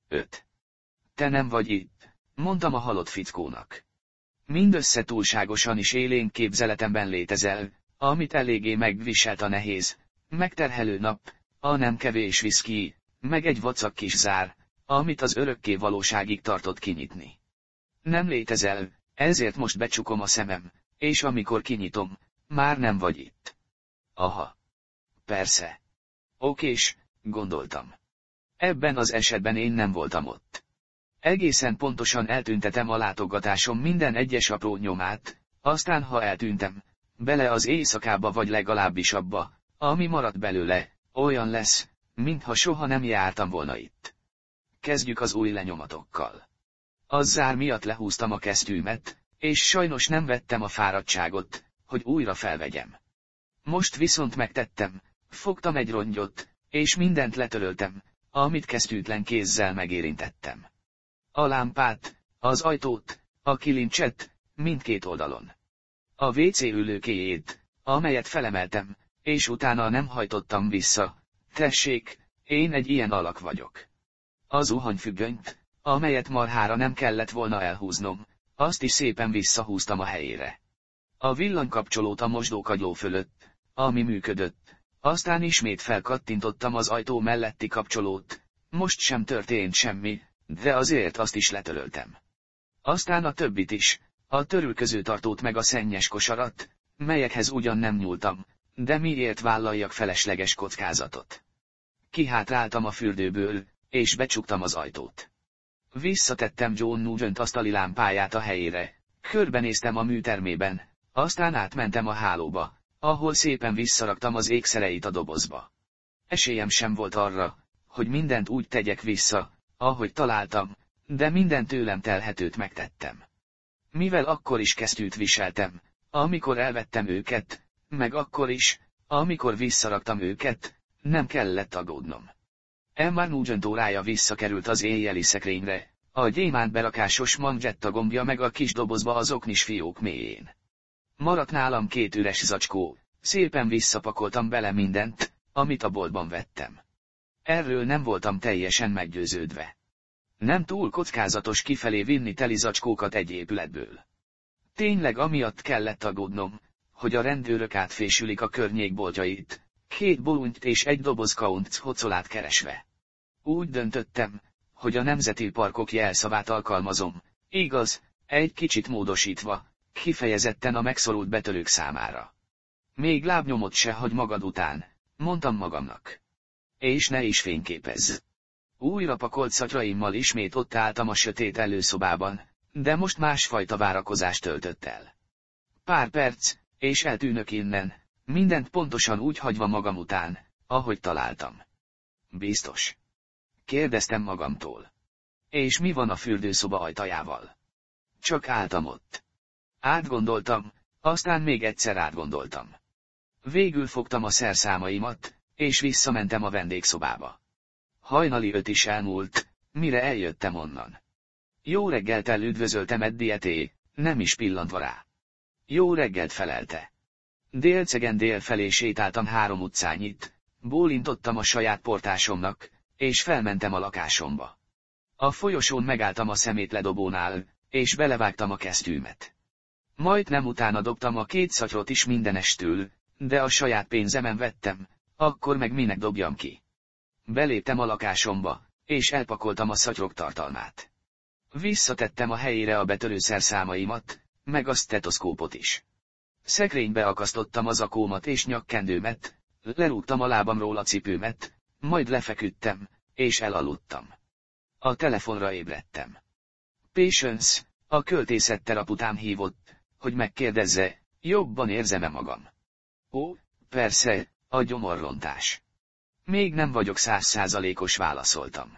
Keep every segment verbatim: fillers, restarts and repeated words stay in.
öt. Te nem vagy itt, mondtam a halott fickónak. Mindössze túlságosan is élénk képzeletemben létezel, amit eléggé megviselt a nehéz, megterhelő nap, a nem kevés viszki, meg egy vacak kis zár, amit az örökké valóságig tartott kinyitni. Nem létezel, ezért most becsukom a szemem, és amikor kinyitom, már nem vagy itt. Aha. Persze. Okés, gondoltam. Ebben az esetben én nem voltam ott. Egészen pontosan eltüntetem a látogatásom minden egyes apró nyomát, aztán ha eltűntem, bele az éjszakába vagy legalábbis abba, ami maradt belőle, olyan lesz, mintha soha nem jártam volna itt. Kezdjük az új lenyomatokkal. Az zár miatt lehúztam a kesztyűmet, és sajnos nem vettem a fáradtságot, hogy újra felvegyem. Most viszont megtettem, fogtam egy rongyot, és mindent letöröltem, amit kesztyűtlen kézzel megérintettem. A lámpát, az ajtót, a kilincset, mindkét oldalon. A vécé ülőkéjét, amelyet felemeltem, és utána nem hajtottam vissza. Tessék, én egy ilyen alak vagyok. Az zuhanyfüggönyt, amelyet marhára nem kellett volna elhúznom, azt is szépen visszahúztam a helyére. A villanykapcsolót a mosdókagyló fölött, ami működött, aztán ismét felkattintottam az ajtó melletti kapcsolót, most sem történt semmi, de azért azt is letöröltem. Aztán a többit is, a törülközőtartót meg a szennyes kosarat, melyekhez ugyan nem nyúltam, de miért vállaljak felesleges kockázatot. Kihátráltam a fürdőből, és becsuktam az ajtót. Visszatettem John Nugent asztali lámpáját a helyére, körbenéztem a műtermében, aztán átmentem a hálóba, ahol szépen visszaraktam az ékszereit a dobozba. Esélyem sem volt arra, hogy mindent úgy tegyek vissza, ahogy találtam, de minden tőlem telhetőt megtettem. Mivel akkor is kesztyűt viseltem, amikor elvettem őket, meg akkor is, amikor visszaraktam őket, nem kellett aggódnom. Emma Nugent órája visszakerült az éjjeli szekrényre, a gyémánt berakásos manzsetta gombja meg a kis dobozba az oknis fiók mélyén. Maradt nálam két üres zacskó, szépen visszapakoltam bele mindent, amit a boltban vettem. Erről nem voltam teljesen meggyőződve. Nem túl kockázatos kifelé vinni teli zacskókat egy épületből. Tényleg amiatt kellett aggódnom, hogy a rendőrök átfésülik a környék boltjait, két bolúnyt és egy doboz kaunc hocolát keresve. Úgy döntöttem, hogy a nemzeti parkok jelszavát alkalmazom, igaz, egy kicsit módosítva, kifejezetten a megszorult betörők számára. Még lábnyomot se hagy magad után, mondtam magamnak. És ne is fényképezz. Újra pakolt szatyraimmal ismét ott álltam a sötét előszobában, de most másfajta várakozás töltött el. Pár perc, és eltűnök innen, mindent pontosan úgy hagyva magam után, ahogy találtam. Biztos? Kérdeztem magamtól. És mi van a fürdőszoba ajtajával? Csak álltam ott. Átgondoltam, aztán még egyszer átgondoltam. Végül fogtam a szerszámaimat, és visszamentem a vendégszobába. Hajnali öt is elmúlt, mire eljöttem onnan. Jó reggeltel üdvözöltem Eddieté, nem is pillantva rá. Jó reggelt felelte. Délcegen dél felé sétáltam három utcányit, bólintottam a saját portásomnak, és felmentem a lakásomba. A folyosón megálltam a szemétledobónál, és belevágtam a kesztyűmet. Majdnem utána dobtam a két szatyrot is mindenestül, de a saját pénzemen vettem, akkor meg minek dobjam ki. Beléptem a lakásomba, és elpakoltam a szatyrok tartalmát. Visszatettem a helyére a betörőszerszámaimat, meg a stetoszkópot is. Szekrénybe akasztottam az zakómat és nyakkendőmet, lerúgtam a lábamról a cipőmet, majd lefeküdtem, és elaludtam. A telefonra ébredtem. Patience, a költészetteraputám hívott, hogy megkérdezze, jobban érzem-e magam. Ó, persze, a gyomorrontás. Még nem vagyok százszázalékos, válaszoltam.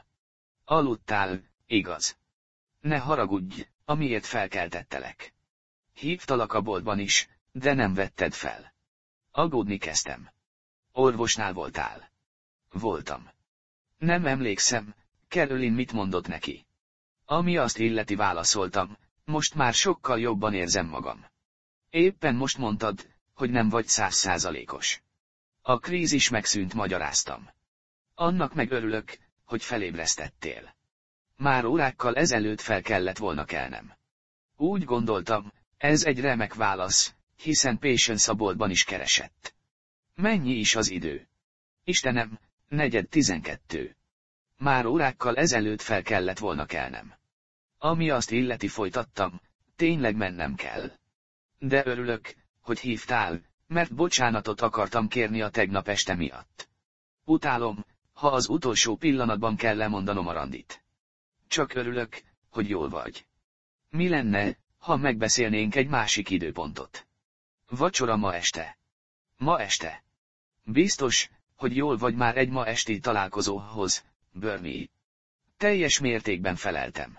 Aludtál, igaz? Ne haragudj, amiért felkeltettelek. Hívtalak a boltban is, de nem vetted fel. Aggódni kezdtem. Orvosnál voltál? Voltam. Nem emlékszem, Caroline mit mondott neki. Ami azt illeti, válaszoltam, most már sokkal jobban érzem magam. Éppen most mondtad, hogy nem vagy százszázalékos. A krízis megszűnt, magyaráztam. Annak meg örülök, hogy felébresztettél. Már órákkal ezelőtt fel kellett volna kelnem. Úgy gondoltam, ez egy remek válasz, hiszen Patience a boltban is keresett. Mennyi is az idő? Istenem, negyed tizenkettő. Már órákkal ezelőtt fel kellett volna kelnem. Ami azt illeti, folytattam, tényleg mennem kell. De örülök, hogy hívtál, mert bocsánatot akartam kérni a tegnap este miatt. Utálom, ha az utolsó pillanatban kell lemondanom a randit. Csak örülök, hogy jól vagy. Mi lenne, ha megbeszélnénk egy másik időpontot? Vacsora ma este. Ma este. Biztos, hogy jól vagy már egy ma esti találkozóhoz, Bernie. Teljes mértékben feleltem.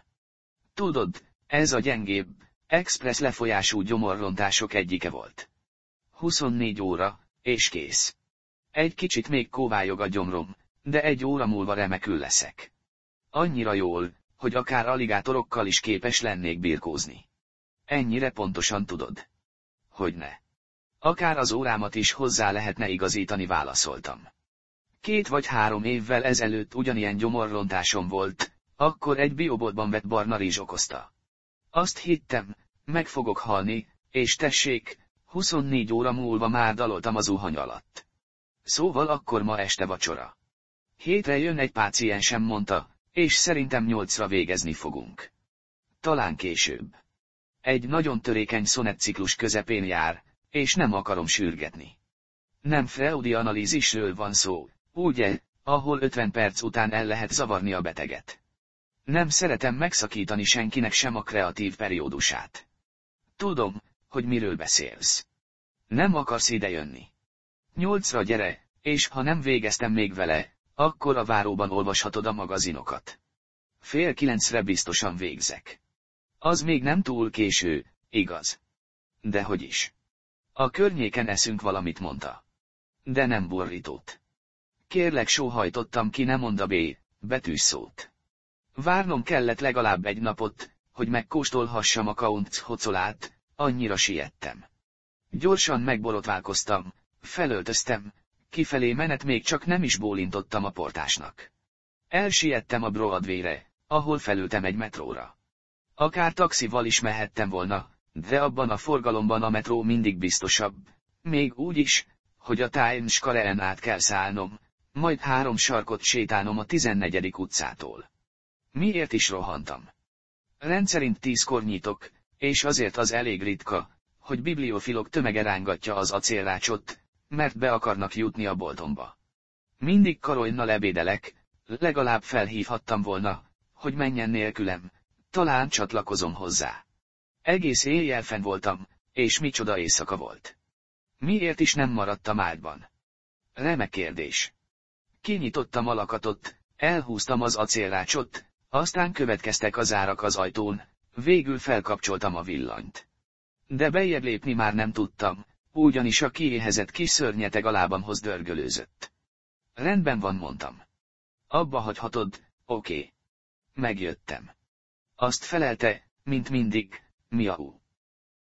Tudod, ez a gyengébb, express lefolyású gyomorrontások egyike volt. huszonnégy óra, és kész. Egy kicsit még kóvályog a gyomrom, de egy óra múlva remekül leszek. Annyira jól, hogy akár aligátorokkal is képes lennék birkózni. Ennyire pontosan tudod. Hogyne. Akár az órámat is hozzá lehetne igazítani, válaszoltam. Két vagy három évvel ezelőtt ugyanilyen gyomorrontásom volt, akkor egy bioboltban vett barna rizs okozta. Azt hittem, meg fogok halni, és tessék, huszonnégy óra múlva már daloltam az zuhany alatt. Szóval akkor ma este vacsora. Hétre jön egy páciensem, mondta, és szerintem nyolcra végezni fogunk. Talán később. Egy nagyon törékeny szonetciklus közepén jár, és nem akarom sürgetni. Nem freudi analízisről van szó, ugye, ahol ötven perc után el lehet zavarni a beteget. Nem szeretem megszakítani senkinek sem a kreatív periódusát. Tudom, hogy miről beszélsz. Nem akarsz idejönni. Nyolcra gyere, és ha nem végeztem még vele, akkor a váróban olvashatod a magazinokat. Fél kilencre biztosan végzek. Az még nem túl késő, igaz? Dehogy is. A környéken eszünk valamit, mondta. De nem burritót. Kérlek, sóhajtottam ki, nem mond a B betűs szót. Várnom kellett legalább egy napot, hogy megkóstolhassam a Count's hocolát, annyira siettem. Gyorsan megborotválkoztam, felöltöztem, kifelé menet még csak nem is bólintottam a portásnak. Elsiettem a Broadwayre, ahol felültem egy metróra. Akár taxival is mehettem volna, de abban a forgalomban a metró mindig biztosabb, még úgy is, hogy a Times Square-en át kell szállnom, majd három sarkot sétálnom a tizennegyedik utcától. Miért is rohantam? Rendszerint tízkor nyitok, és azért az elég ritka, hogy bibliofilok tömege rángatja az acélrácsot, mert be akarnak jutni a boltomba. Mindig Karolynal ebédelek, legalább felhívhattam volna, hogy menjen nélkülem, talán csatlakozom hozzá. Egész éjjel fenn voltam, és micsoda éjszaka volt. Miért is nem maradtam ágyban? Remek kérdés. Kinyitottam a lakatot, elhúztam az acélrácsot, aztán következtek az árak az ajtón, végül felkapcsoltam a villanyt. De bejjebb lépni már nem tudtam, ugyanis a kiéhezett kis szörnyeteg a lábamhoz dörgölőzött. Rendben van, mondtam. Abba hagyhatod, oké. Megjöttem. Azt felelte, mint mindig, miau.